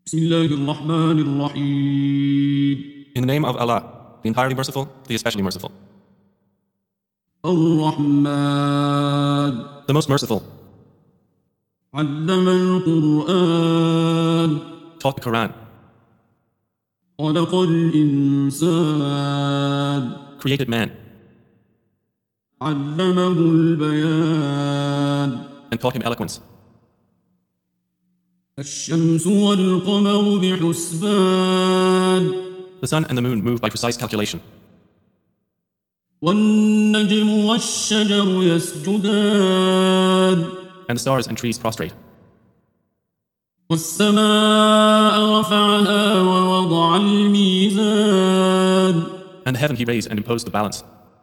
بسم الله الرحمن الرحيم. In the name of Allah, the entirely merciful, the especially merciful. الرحمن The most merciful علم القرآن taught the Quran, خلق الإنسان created man, علمه البيان. and taught him eloquence. الشمس والقمر بحسبان The sun and the moon move by precise calculation, والنجم والشجر يسجدان and the stars and trees prostrate. والسماء رفعها ووضع الميزان And the heaven he raised and imposed the balance,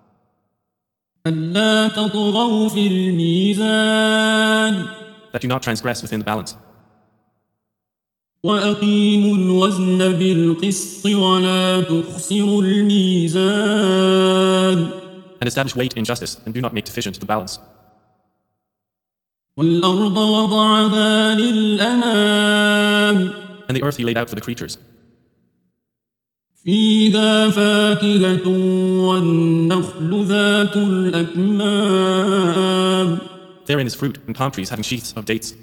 ألا تطغوا في الميزان that you not transgress within the balance. وأقيموا الوزن بالقسط ولا تخسروا الميزان And establish weight in justice, and do not make deficient the balance. والأرض وضعها للأنام And the earth he laid out for the creatures. فيها فاكهة والنخل ذات الأكمام Therein is fruit, and palm trees having sheaths of dates,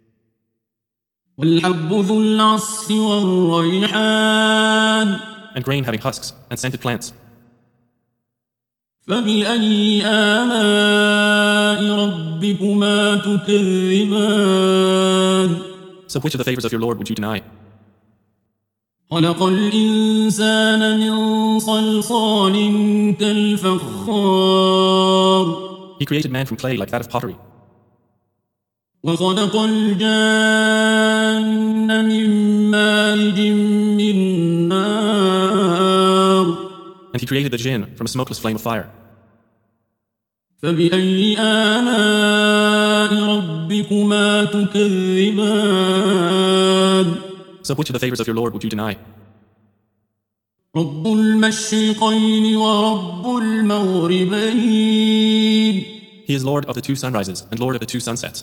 والحب ذو العصف والريحان and grain having husks, and scented plants. فبأي آلاء ربكما تكذبان So which of the favors of your Lord would you deny? خلق الإنسان من صلصال كالفخار He created man from clay like that of pottery, وخلق الجان من مارج من نار and he created the jinn from a smokeless flame of fire. فبأي آلاء ربكما تكذبان So which of the favors of your Lord would you deny? رب المشرقين ورب المغربين He is Lord of the two sunrises and Lord of the two sunsets.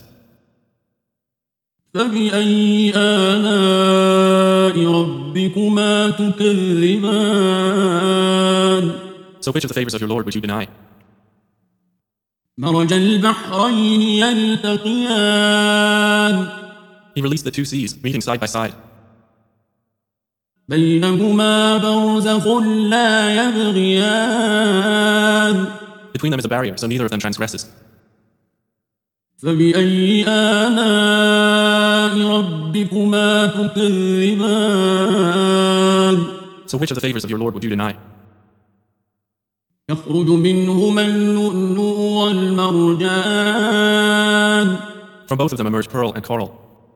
فبأي آلاء ربكما تكذبان So which of the favors of your Lord would you deny? مرج البحرين يلتقيان He released the two seas, meeting side by side. بينهما برزخ لا يبغيان Between them is a barrier, so neither of them transgresses. فبأي آلاء ربكما تكذبان So which of the favors of your Lord would you deny? يخرج منهما اللؤلؤ والمرجان From both of them emerge pearl and coral.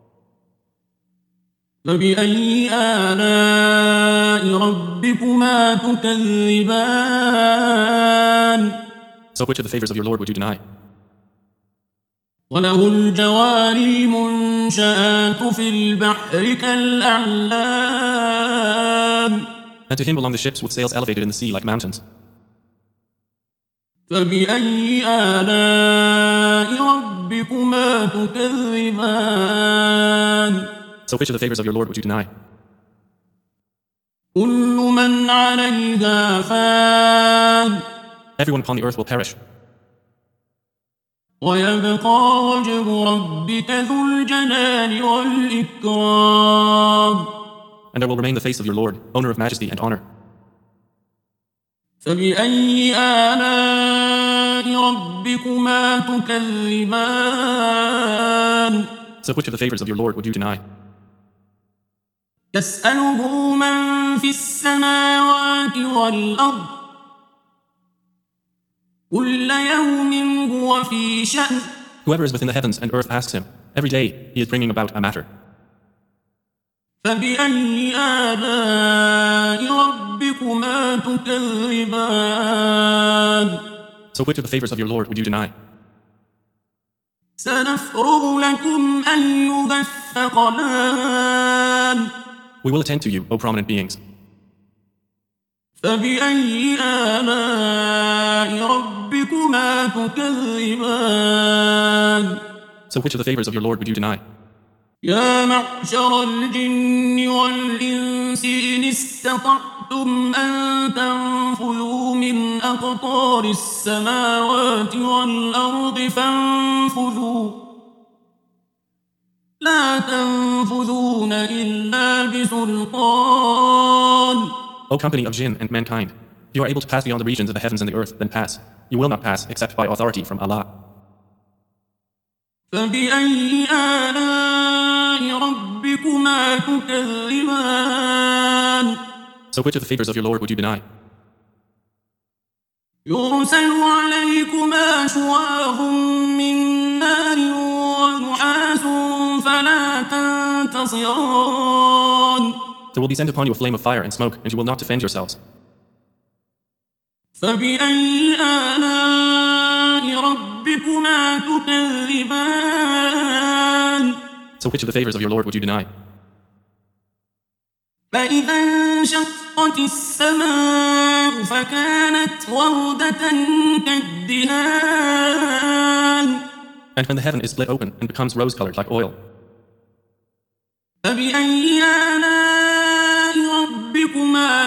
فبأي آلاء ربكما تكذبان So which of the favors of your Lord would you deny? وله الجوار المنشآت في البحر كالأعلام And to him belong the ships with sails elevated in the sea like mountains. فبأي آلاء ربكما تكذبان So which of the favors of your Lord would you deny? كل من عليها فان Everyone upon the earth will perish, ويبقى وجه ربك ذو الجلال والإكرام and there will remain the face of your Lord, owner of majesty and honor. فبأي آلاء ربكما تكذبان So which of the favors of your Lord would you deny? يسأله من في السماوات والأرض كل يوم هو في شأن Whoever is within the heavens and earth asks him. Every day he is bringing about a matter. فبأي آلاء ربكما تكذبان So which of the favors of your Lord would you deny? سنفرغ لكم أيها الثقلان We will attend to you, O prominent beings. فبأي آلاء ربكما تكذبان So which of the favors of your Lord would you deny? يا معشر الجن والإنس إن استطعتم أن تنفذوا من أقطار السماوات والأرض فانفذوا لا تنفذون إلا بسلطان. O company of jinn and mankind, if you are able to pass beyond the regions of the heavens and the earth, then pass. You will not pass except by authority from Allah. فبأي آلاء ربكما تكذبان. So which of the favors of your Lord would you deny? يرسل عليكما شواظ من نار ونحاس فلا تنتصران. There will be sent upon you a flame of fire and smoke, and you will not defend yourselves. فبأي آلاء ربكما تكذبان. So which of the favors of your Lord would you deny? فإذا انشقت السماء فكانت وردة كالدهان. And when the heaven is split open and becomes rose-colored like oil. فبأي آلاء ربكما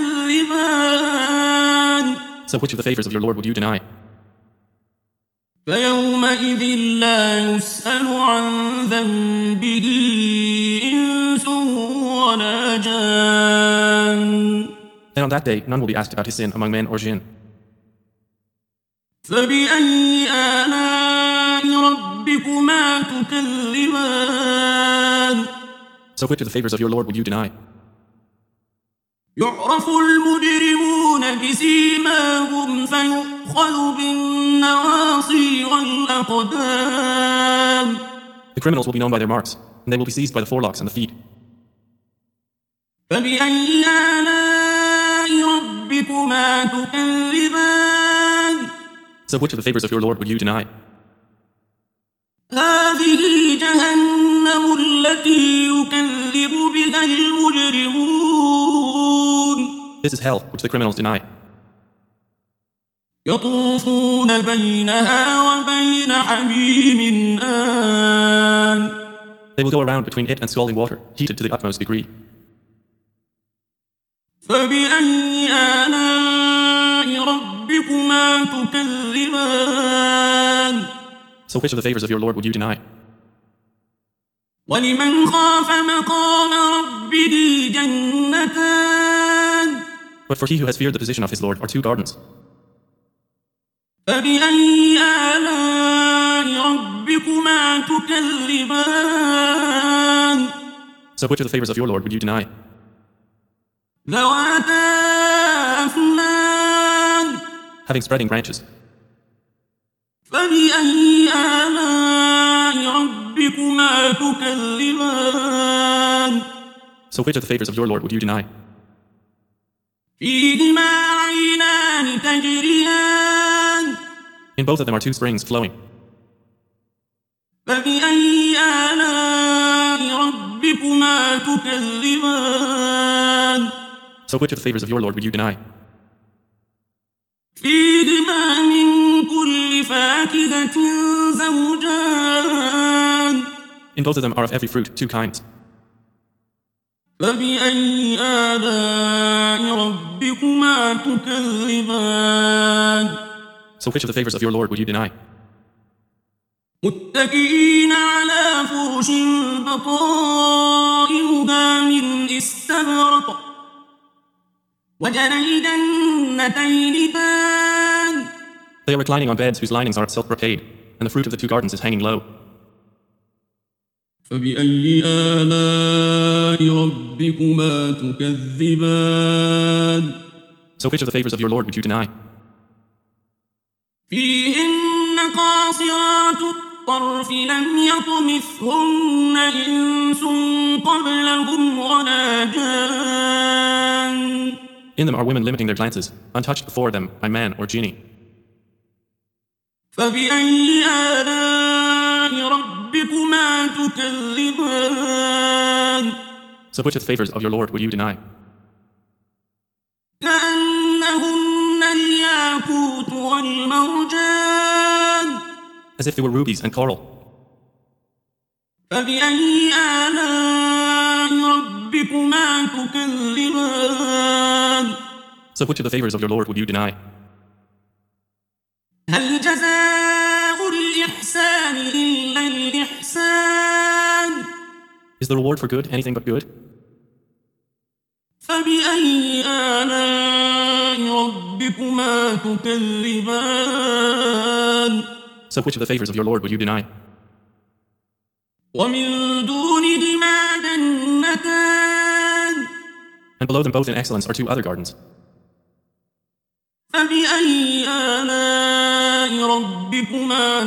تكذبان. So which of the favors of your Lord would you deny? فيومئذ لا يسأل عن ذنبه إنس ولا جان. Then on that day, none will be asked about his sin among men or jinn. فبأي آلاء ربكما تكذبان. So which of the favors of your Lord would you deny? يعرف المجرمون بسيماهم فيؤخذ بالنواصي والأقدام. The criminals will be known by their marks, and they will be seized by the forelocks and the feet. فبأي آلاء ربكما تكذبان. So which of the favors of your Lord would you deny? هذه جهنم التي يكذب بها المجرمون. This is hell, which the criminals deny. يطوفون بينها وبين حميم آن. They will go around between it and scalding water, heated to the utmost degree. فبأي آلاء ربكما تكذبان. So which of the favors of your Lord would you deny? ولمن خاف مقام ربه جنتان. But for he who has feared the position of his Lord are two gardens. فبأي آلاء ربكما تكذبان. So which of the favors of your Lord would you deny? ذواتا أفنان. Having spreading branches. فبأي آلاء ربكما تكذبان. So which of the favors of your Lord would you deny? فيهما عينان تجريان. In both of them are two springs flowing. فبأي آلاء ربكما تكذبان. So which of the favors of your Lord would you deny? فيهما من كل فاكهة زوجان. In both of them are of every fruit two kinds. فبأي آلاء ربكما تكذبان. So which of the favors of your Lord would you deny? متكئين على فرش بطائنها من استبرق وجنى الجنتين دان. They are reclining on beds whose linings are of silk brocade, and the fruit of the two gardens is hanging low. فبأي آلاء ربكما تكذبان. So which of the favors of your Lord would you deny? فيهن قاصرات الطرف لم يطمثهن إنس قبلهم ولا جان. In them are women limiting their glances, untouched before them by man or genie. فبأي آلاء ربكما تكذبان. So which of the favors of your Lord would you deny? كأنهن الياقوت والمرجان. As if they were rubies and coral. فبأي آلاء ربكما تكذبان So which of the favors of your Lord would you deny? هل جزاء الإحسان إلا الإحسان Is the reward for good anything but good? فبأي آلاء ربكما تكذبان So which of the favors of your Lord would you deny? ومن دونهما جنتان And below them both in excellence are two other gardens. فبأي آلاء ربكما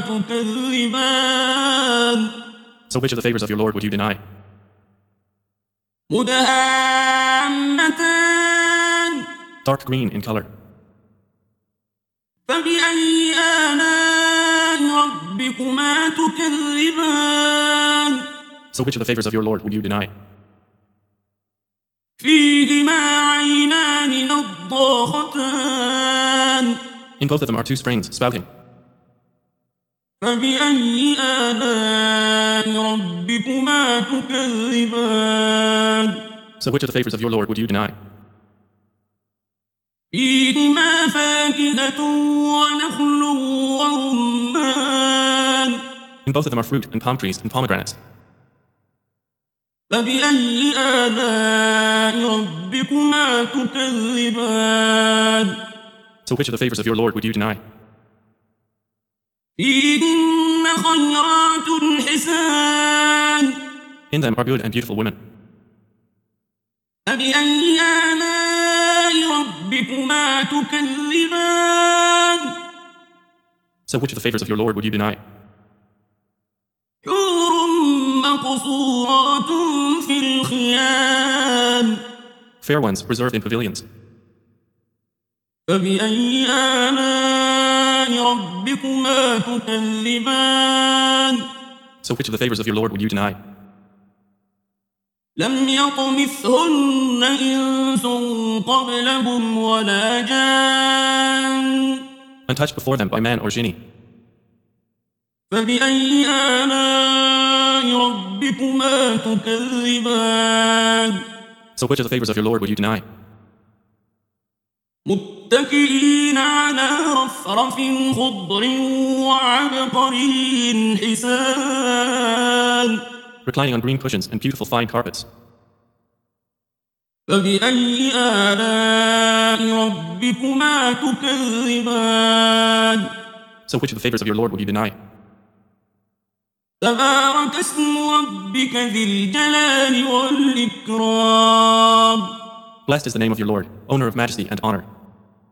تكذبان So which of the favors of your Lord would you deny? مدهامتان Dark green in color. فبأي آلاء ربكما تكذبان So which of the favors of your Lord would you deny? فيهما عينان نضاختان In both of them are two springs spouting. فبأي آلاء ربكما تكذبان So which of the favors of your Lord would you deny? فيهما فاكهة ونخل ورمان In both of them are fruit and palm trees and pomegranates. فبأي آلاء ربكما تكذبان So which of the favors of your Lord would you deny? فيهن خيرات حسان In them are good and beautiful women. فبأي آلاء ربكما تكذبان So which of the favors of your Lord would you deny? حور مقصورات في الخيام Fair ones reserved in pavilions. فبأي آلاء ربكما تكذبان So which of the favors of your Lord would you deny? لم يطمثهن إنس قبلهم ولا جان Untouched before them by man or genie. فبأي آلاء ربكما تكذبان So which of the favors of your Lord would you deny? متكئين على رفرف خضر وعبقري حسان Reclining on green cushions and beautiful fine carpets. فبأي آلاء ربكما تكذبان So which of the favors of your Lord would you deny? تبارك اسم ربك ذي الجلال والإكرام Blessed is the name of your Lord, owner of majesty and honor.